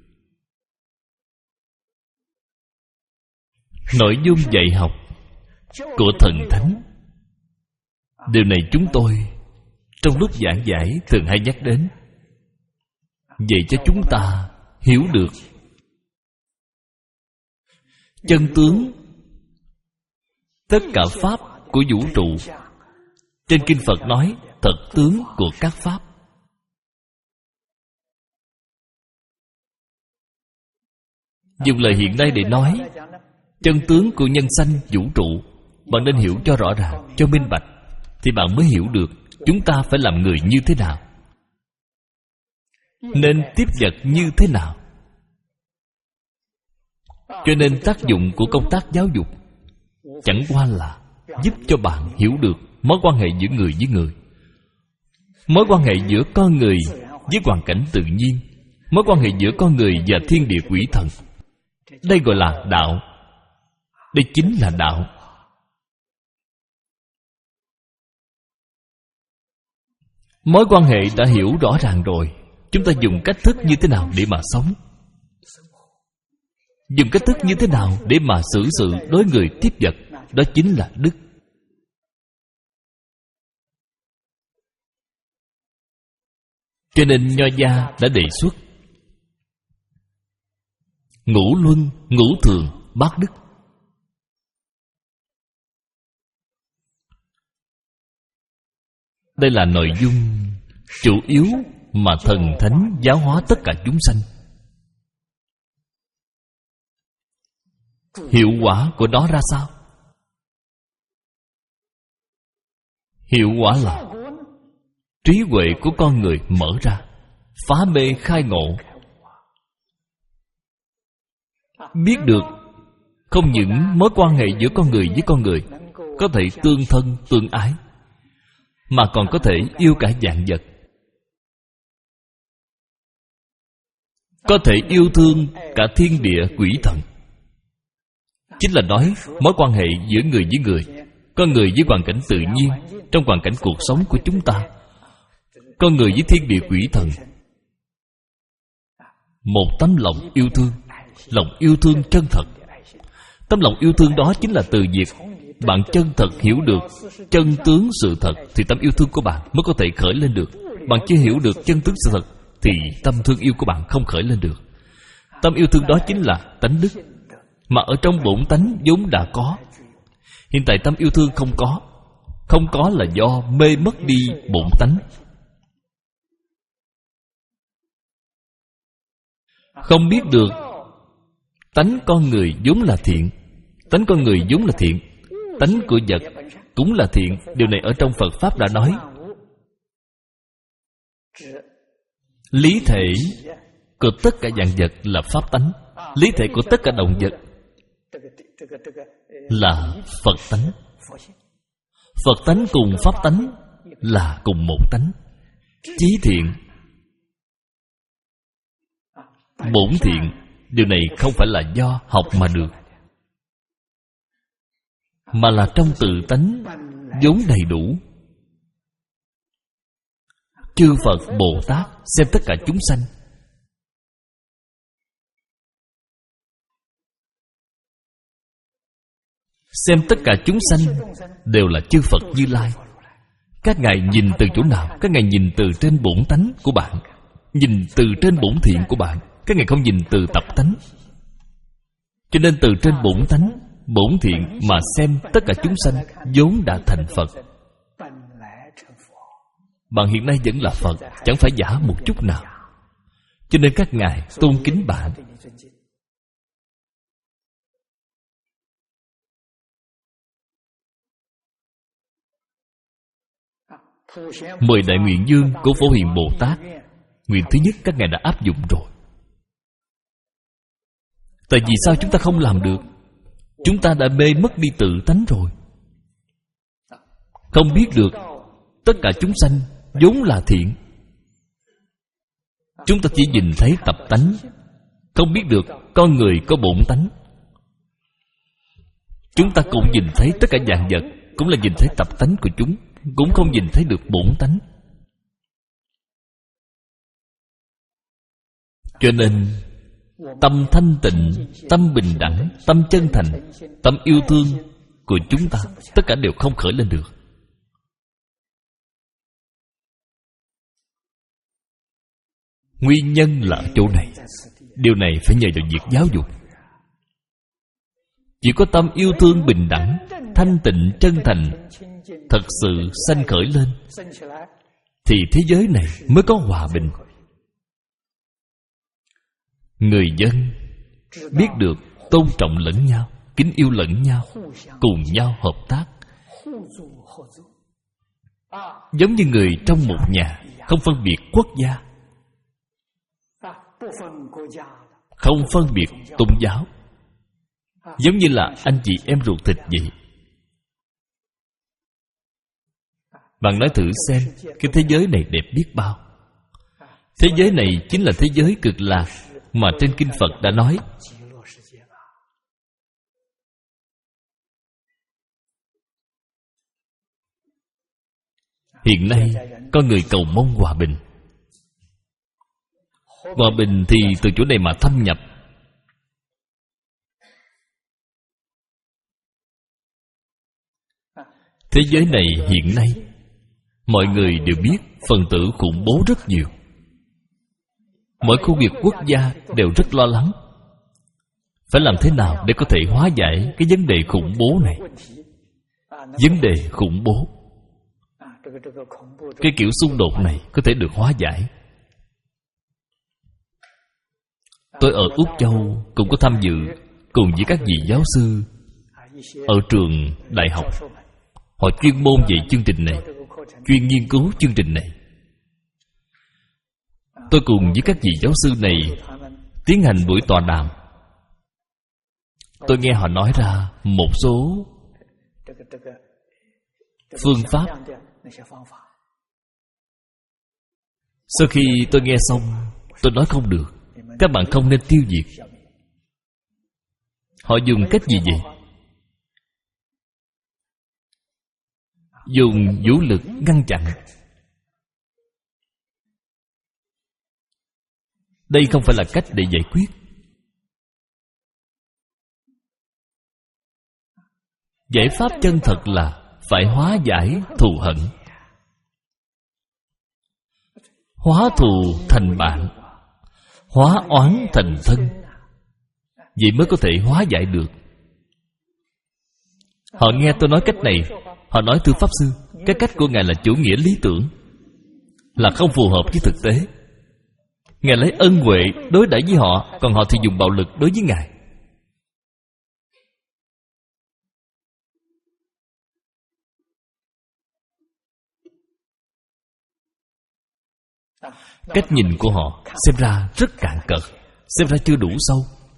Nội dung dạy học của thần thánh, điều này chúng tôi trong lúc giảng giải thường hay nhắc đến, vậy cho chúng ta hiểu được chân tướng tất cả pháp của vũ trụ. Trên kinh Phật nói thật tướng của các pháp. Dùng lời hiện nay để nói chân tướng của nhân sanh vũ trụ, bạn nên hiểu cho rõ ràng, cho minh bạch, thì bạn mới hiểu được chúng ta phải làm người như thế nào, nên tiếp vật như thế nào. Cho nên tác dụng của công tác giáo dục chẳng qua là giúp cho bạn hiểu được mối quan hệ giữa người với người, mối quan hệ giữa con người với hoàn cảnh tự nhiên, mối quan hệ giữa con người và thiên địa quỷ thần. Đây gọi là đạo. Đây chính là đạo. Mối quan hệ đã hiểu rõ ràng rồi, chúng ta dùng cách thức như thế nào để mà sống, dùng cách thức như thế nào để mà xử sự đối người tiếp vật, đó chính là đức. Cho nên Nho gia đã đề xuất ngũ luân, ngũ thường, bát đức. Đây là nội dung chủ yếu mà thần thánh giáo hóa tất cả chúng sanh. Hiệu quả của nó ra sao? Hiệu quả là trí huệ của con người mở ra, phá mê khai ngộ, biết được không những mối quan hệ giữa con người với con người có thể tương thân tương ái, mà còn có thể yêu cả vạn vật, có thể yêu thương cả thiên địa quỷ thần. Chính là nói mối quan hệ giữa người với người, con người với hoàn cảnh tự nhiên, trong hoàn cảnh cuộc sống của chúng ta, con người với thiên địa quỷ thần. Một tấm lòng yêu thương, lòng yêu thương chân thật. Tấm lòng yêu thương đó chính là từ việc bạn chân thật hiểu được chân tướng sự thật, thì tâm yêu thương của bạn mới có thể khởi lên được. Bạn chưa hiểu được chân tướng sự thật thì tâm thương yêu của bạn không khởi lên được. Tâm yêu thương đó chính là tánh đức, mà ở trong bổn tánh vốn đã có. Hiện tại tâm yêu thương không có. Không có là do mê mất đi bổn tánh. Không biết được tánh con người vốn là thiện. Tánh con người vốn là thiện, tánh của vật cũng là thiện. Điều này ở trong Phật Pháp đã nói. Lý thể của tất cả vạn vật là pháp tánh. Lý thể của tất cả động vật là Phật tánh. Phật tánh cùng pháp tánh là cùng một tánh. Chí thiện, bổn thiện, điều này không phải là do học mà được, mà là trong tự tánh vốn đầy đủ. Chư Phật Bồ Tát xem tất cả chúng sanh, xem tất cả chúng sanh đều là chư Phật Như Lai. Các ngài nhìn từ chỗ nào? Các ngài nhìn từ trên bổn tánh của bạn, nhìn từ trên bổn thiện của bạn. Các ngài không nhìn từ tập tánh. Cho nên từ trên bổn tánh, bổn thiện mà xem tất cả chúng sanh vốn đã thành Phật. Bạn hiện nay vẫn là Phật, chẳng phải giả một chút nào. Cho nên các ngài tôn kính bạn. Mười đại nguyện dương của Phổ Hiền Bồ Tát, nguyện thứ nhất các ngài đã áp dụng rồi. Tại vì sao chúng ta không làm được? Chúng ta đã mê mất đi tự tánh rồi, không biết được tất cả chúng sanh vốn là thiện. Chúng ta chỉ nhìn thấy tập tánh, không biết được con người có bổn tánh. Chúng ta cũng nhìn thấy tất cả vạn vật, cũng là nhìn thấy tập tánh của chúng, cũng không nhìn thấy được bổn tánh. Cho nên tâm thanh tịnh, tâm bình đẳng, tâm chân thành, tâm yêu thương của chúng ta tất cả đều không khởi lên được. Nguyên nhân là ở chỗ này. Điều này phải nhờ vào việc giáo dục. chỉ có tâm yêu thương bình đẳng, thanh tịnh chân thành thật sự sanh khởi lên, thì thế giới này mới có hòa bình. Người dân biết được tôn trọng lẫn nhau, kính yêu lẫn nhau, cùng nhau hợp tác, giống như người trong một nhà, không phân biệt quốc gia, không phân biệt tôn giáo, giống như là anh chị em ruột thịt vậy. Bạn nói thử xem, cái thế giới này đẹp biết bao. Thế giới này chính là thế giới cực lạc mà trên Kinh Phật đã nói. Hiện nay con người cầu mong hòa bình. Hòa bình thì từ chỗ này mà thâm nhập. Thế giới này hiện nay mọi người đều biết phần tử khủng bố rất nhiều. Mỗi khu vực quốc gia đều rất lo lắng, phải làm thế nào để có thể hóa giải cái vấn đề khủng bố này. Vấn đề khủng bố, cái kiểu xung đột này có thể được hóa giải. Tôi ở Úc Châu cũng có tham dự cùng với các vị giáo sư ở trường đại học. Họ chuyên môn về chương trình này, chuyên nghiên cứu chương trình này. Tôi cùng với các vị giáo sư này tiến hành buổi tọa đàm. Tôi nghe họ nói ra một số phương pháp. Sau khi tôi nghe xong, tôi nói không được, các bạn không nên tiêu diệt. Họ dùng cách gì vậy? Dùng vũ lực ngăn chặn. Đây không phải là cách để giải quyết. Giải pháp chân thật là phải hóa giải thù hận, hóa thù thành bạn, hóa oán thành thân. Vậy mới có thể hóa giải được. Họ nghe tôi nói cách này, họ nói: thưa Pháp Sư, cái cách của Ngài là chủ nghĩa lý tưởng, là không phù hợp với thực tế. Ngài lấy ân huệ đối đãi với họ, còn họ thì dùng bạo lực đối với Ngài. Cách nhìn của họ xem ra rất cạn cợt, xem ra chưa đủ sâu.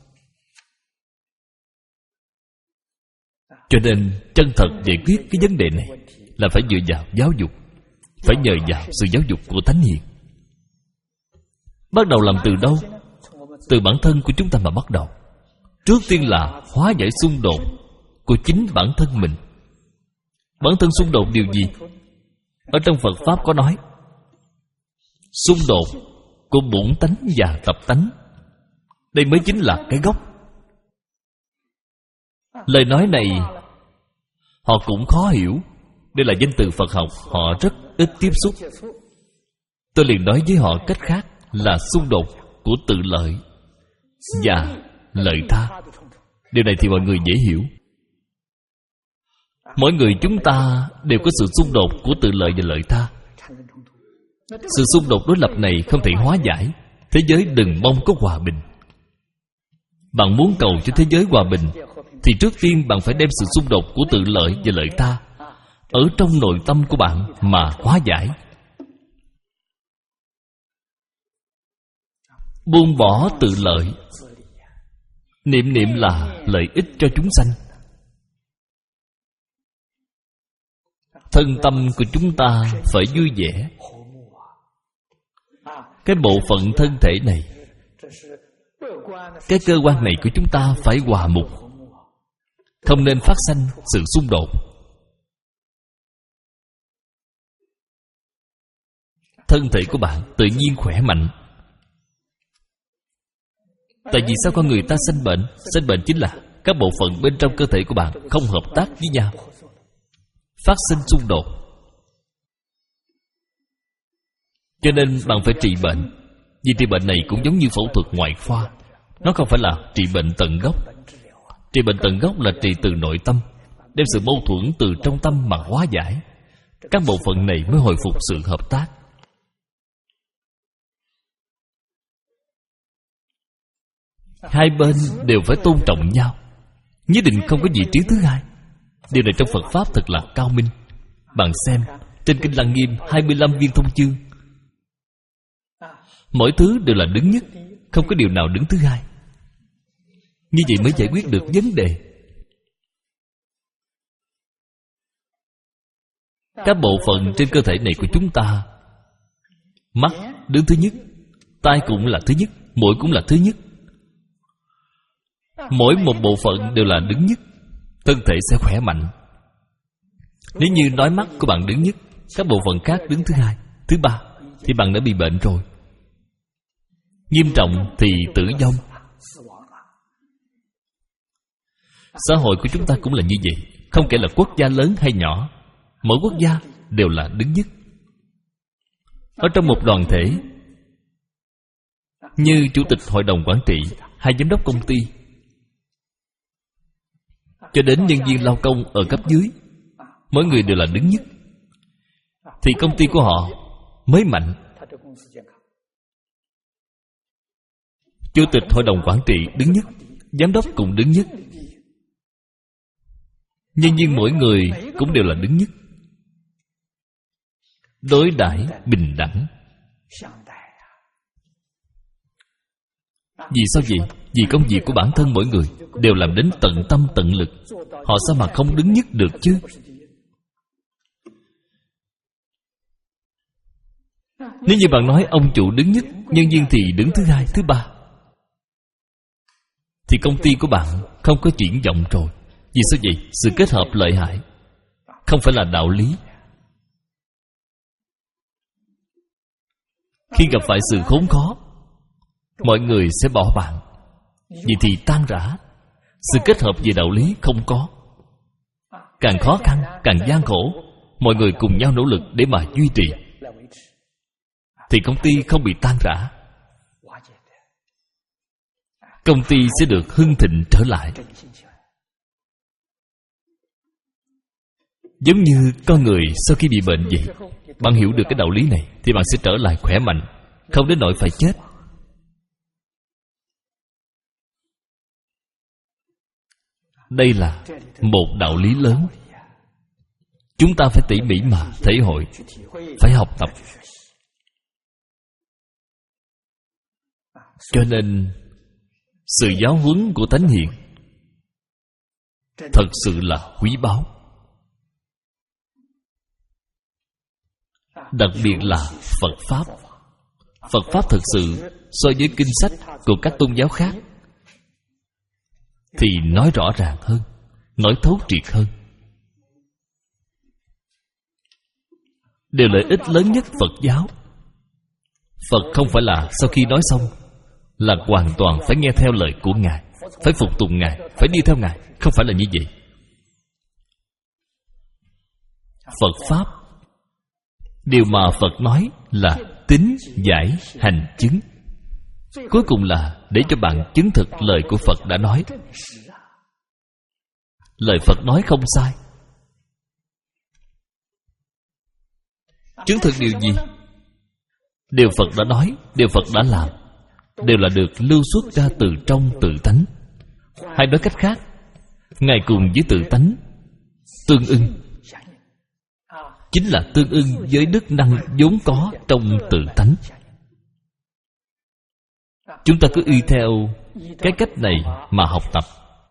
Cho nên chân thật giải quyết cái vấn đề này là phải dựa vào giáo dục, phải nhờ vào sự giáo dục của Thánh Hiền. Bắt đầu làm từ đâu? Từ bản thân của chúng ta mà bắt đầu. Trước tiên là hóa giải xung đột của chính bản thân mình. Bản thân xung đột điều gì? Ở trong Phật Pháp có nói xung đột của bổn tánh và tập tánh. Đây mới chính là cái gốc. Lời nói này họ cũng khó hiểu. Đây là danh từ Phật học, họ rất ít tiếp xúc. Tôi liền nói với họ cách khác là xung đột của tự lợi và lợi tha. Điều này thì mọi người dễ hiểu. Mỗi người chúng ta đều có sự xung đột của tự lợi và lợi tha. Sự xung đột đối lập này không thể hóa giải. Thế giới đừng mong có hòa bình. Bạn muốn cầu cho thế giới hòa bình thì trước tiên bạn phải đem sự xung đột của tự lợi và lợi tha ở trong nội tâm của bạn mà hóa giải. Buông bỏ tự lợi, niệm niệm là lợi ích cho chúng sanh. Thân tâm của chúng ta phải vui vẻ. Cái bộ phận thân thể này, cái cơ quan này của chúng ta phải hòa mục, không nên phát sanh sự xung đột. Thân thể của bạn tự nhiên khỏe mạnh. Tại vì sao con người ta sanh bệnh? Sanh bệnh chính là các bộ phận bên trong cơ thể của bạn không hợp tác với nhau, phát sinh xung đột. Cho nên bạn phải trị bệnh. Vì trị bệnh này cũng giống như phẫu thuật ngoại khoa, nó không phải là trị bệnh tận gốc. Trị bệnh tận gốc là trị từ nội tâm, đem sự mâu thuẫn từ trong tâm mà hóa giải. Các bộ phận này mới hồi phục sự hợp tác. Hai bên đều phải tôn trọng nhau, nhất định không có gì trí thứ hai. Điều này trong Phật Pháp thật là cao minh. Bạn xem, trên Kinh Lăng Nghiêm hai mươi lăm viên thông chương, mỗi thứ đều là đứng nhất, không có điều nào đứng thứ hai. Như vậy mới giải quyết được vấn đề. Các bộ phận trên cơ thể này của chúng ta, mắt đứng thứ nhất, tai cũng là thứ nhất, mũi cũng là thứ nhất. Mỗi một bộ phận đều là đứng nhất, thân thể sẽ khỏe mạnh. Nếu như nói mắt của bạn đứng nhất, các bộ phận khác đứng thứ hai, thứ ba, thì bạn đã bị bệnh rồi. Nghiêm trọng thì tử vong. Xã hội của chúng ta cũng là như vậy. Không kể là quốc gia lớn hay nhỏ, mỗi quốc gia đều là đứng nhất. Ở trong một đoàn thể, như chủ tịch hội đồng quản trị, hai giám đốc công ty, cho đến nhân viên lao công ở cấp dưới, mỗi người đều là đứng nhất, thì công ty của họ mới mạnh. Chủ tịch hội đồng quản trị đứng nhất, giám đốc cũng đứng nhất, nhân viên mỗi người cũng đều là đứng nhất. Đối đãi bình đẳng. Vì sao vậy? Vì công việc của bản thân mỗi người đều làm đến tận tâm tận lực. Họ sao mà không đứng nhất được chứ? Nếu như bạn nói ông chủ đứng nhất, nhân viên thì đứng thứ hai, thứ ba, thì công ty của bạn không có triển vọng rồi. Vì sao vậy? Sự kết hợp lợi hại, không phải là đạo lý. Khi gặp phải sự khốn khó, mọi người sẽ bỏ bạn. Vậy thì tan rã. Sự kết hợp về đạo lý không có. Càng khó khăn, càng gian khổ, mọi người cùng nhau nỗ lực để mà duy trì, thì công ty không bị tan rã. Công ty sẽ được hưng thịnh trở lại. Giống như con người sau khi bị bệnh vậy. Bạn hiểu được cái đạo lý này thì bạn sẽ trở lại khỏe mạnh, không đến nỗi phải chết. Đây là một đạo lý lớn. Chúng ta phải tỉ mỉ mà thể hội, phải học tập. Cho nên sự giáo huấn của Thánh Hiền thật sự là quý báu. Đặc biệt là Phật Pháp. Phật Pháp thật sự so với kinh sách của các tôn giáo khác thì nói rõ ràng hơn, nói thấu triệt hơn. Điều lợi ích lớn nhất Phật giáo, Phật không phải là sau khi nói xong là hoàn toàn phải nghe theo lời của Ngài, phải phục tùng Ngài, phải đi theo Ngài. Không phải là như vậy. Phật Pháp, điều mà Phật nói là tín, giải, hành, chứng. Cuối cùng là để cho bạn chứng thực lời của Phật đã nói. Lời Phật nói không sai. Chứng thực điều gì? Điều Phật đã nói, điều Phật đã làm, đều là được lưu xuất ra từ trong tự tánh. Hay nói cách khác, Ngài cùng với tự tánh tương ưng, chính là tương ưng với đức năng vốn có trong tự tánh. Chúng ta cứ y theo cái cách này mà học tập.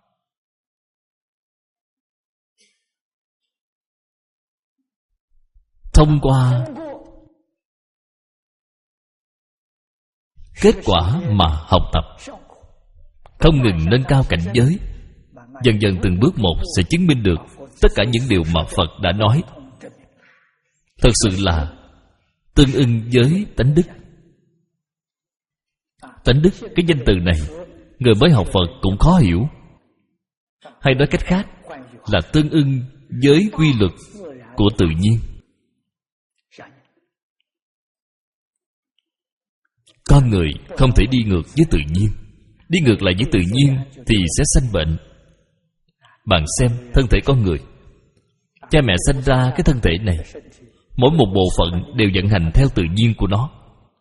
Thông qua kết quả mà học tập, không ngừng nâng cao cảnh giới, dần dần từng bước một sẽ chứng minh được tất cả những điều mà Phật đã nói. Thật sự là tương ưng với tánh đức. Tánh đức, cái danh từ này người mới học Phật cũng khó hiểu. Hay nói cách khác là tương ưng với quy luật của tự nhiên. Con người không thể đi ngược với tự nhiên. Đi ngược lại với tự nhiên thì sẽ sanh bệnh. Bạn xem thân thể con người, cha mẹ sinh ra cái thân thể này, mỗi một bộ phận đều vận hành theo tự nhiên của nó.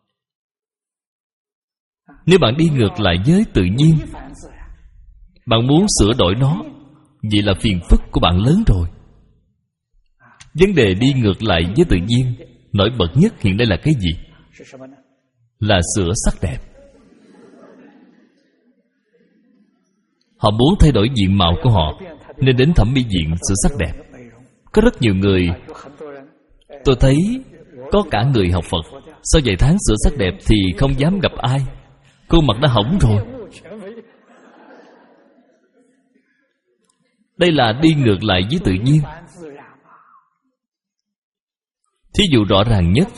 Nếu bạn đi ngược lại với tự nhiên, bạn muốn sửa đổi nó, vậy là phiền phức của bạn lớn rồi. Vấn đề đi ngược lại với tự nhiên nổi bật nhất hiện nay là cái gì? Là sửa sắc đẹp. Họ muốn thay đổi diện mạo của họ, nên đến thẩm mỹ viện sửa sắc đẹp. Có rất nhiều người, tôi thấy có cả người học Phật, sau vài tháng sửa sắc đẹp thì không dám gặp ai, khuôn mặt đã hỏng rồi. Đây là đi ngược lại với tự nhiên. Thí dụ rõ ràng nhất,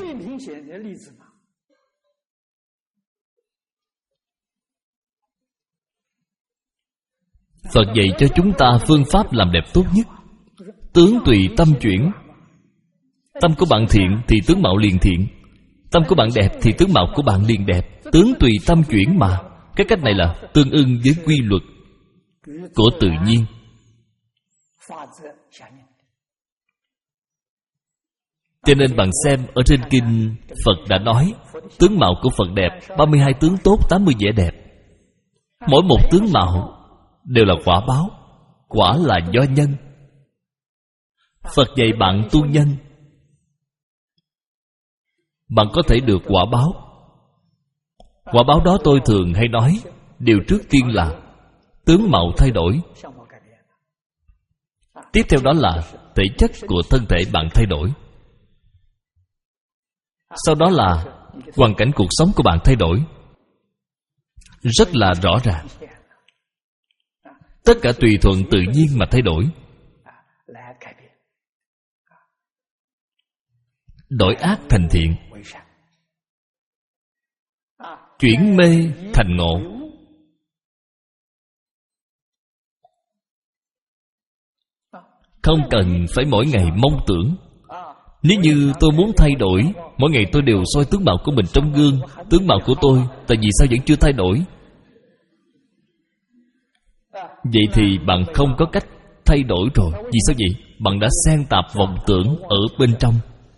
Phật dạy cho chúng ta phương pháp làm đẹp tốt nhất. Tướng tùy tâm chuyển. Tâm của bạn thiện thì tướng mạo liền thiện, tâm của bạn đẹp thì tướng mạo của bạn liền đẹp. Tướng tùy tâm chuyển mà. Cái cách này là tương ưng với quy luật của tự nhiên. Cho nên bạn xem ở trên kinh, Phật đã nói tướng mạo của Phật đẹp, ba mươi hai tướng tốt, tám mươi vẻ đẹp. Mỗi một tướng mạo đều là quả báo. Quả là do nhân. Phật dạy bạn tu nhân, bạn có thể được quả báo. Quả báo đó tôi thường hay nói, điều trước tiên là tướng mạo thay đổi. Tiếp theo đó là thể chất của thân thể bạn thay đổi. Sau đó là hoàn cảnh cuộc sống của bạn thay đổi. Rất là rõ ràng. Tất cả tùy thuận tự nhiên mà thay đổi. Đổi ác thành thiện, chuyển mê thành ngộ. Không cần phải mỗi ngày mong tưởng. Nếu như tôi muốn thay đổi, mỗi ngày tôi đều soi tướng mạo của mình trong gương. Tướng mạo của tôi, tại vì sao vẫn chưa thay đổi? Vậy thì bạn không có cách thay đổi rồi. Vì sao vậy? Bạn đã xen tạp vọng tưởng ở bên trong.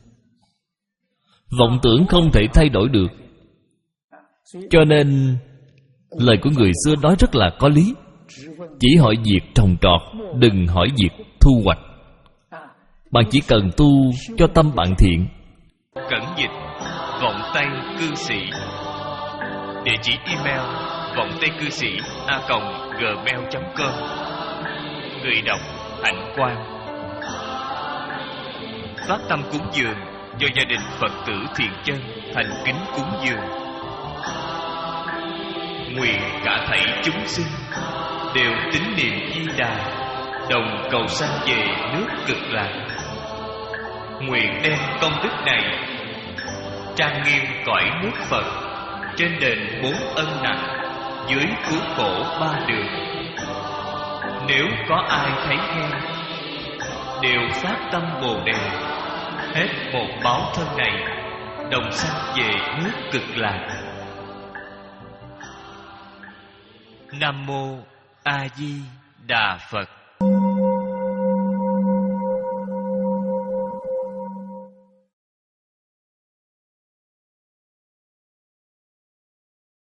Vọng tưởng không thể thay đổi được. Cho nên lời của người xưa nói rất là có lý. Chỉ hỏi việc trồng trọt, đừng hỏi việc thu hoạch. Bạn chỉ cần tu cho tâm bạn thiện. Cẩn dịch vọng tây cư sĩ. Địa chỉ email vọng tây cư sĩ a còng gmail chấm com. Người đọc Hạnh Quang. Phát tâm cúng dường do gia đình Phật tử Thiện Chân thành kính cúng dường. Nguyện cả thảy chúng sinh đều tín niệm Di Đà, đồng cầu sanh về nước Cực Lạc. Nguyện đem công đức này trang nghiêm cõi nước Phật, trên đền bốn ân nặng, dưới cứu khổ ba đường. Nếu có ai thấy nghe, đều phát tâm Bồ Đề, hết một báo thân này, đồng sanh về nước Cực Lạc. Nam mô A Di Đà Phật.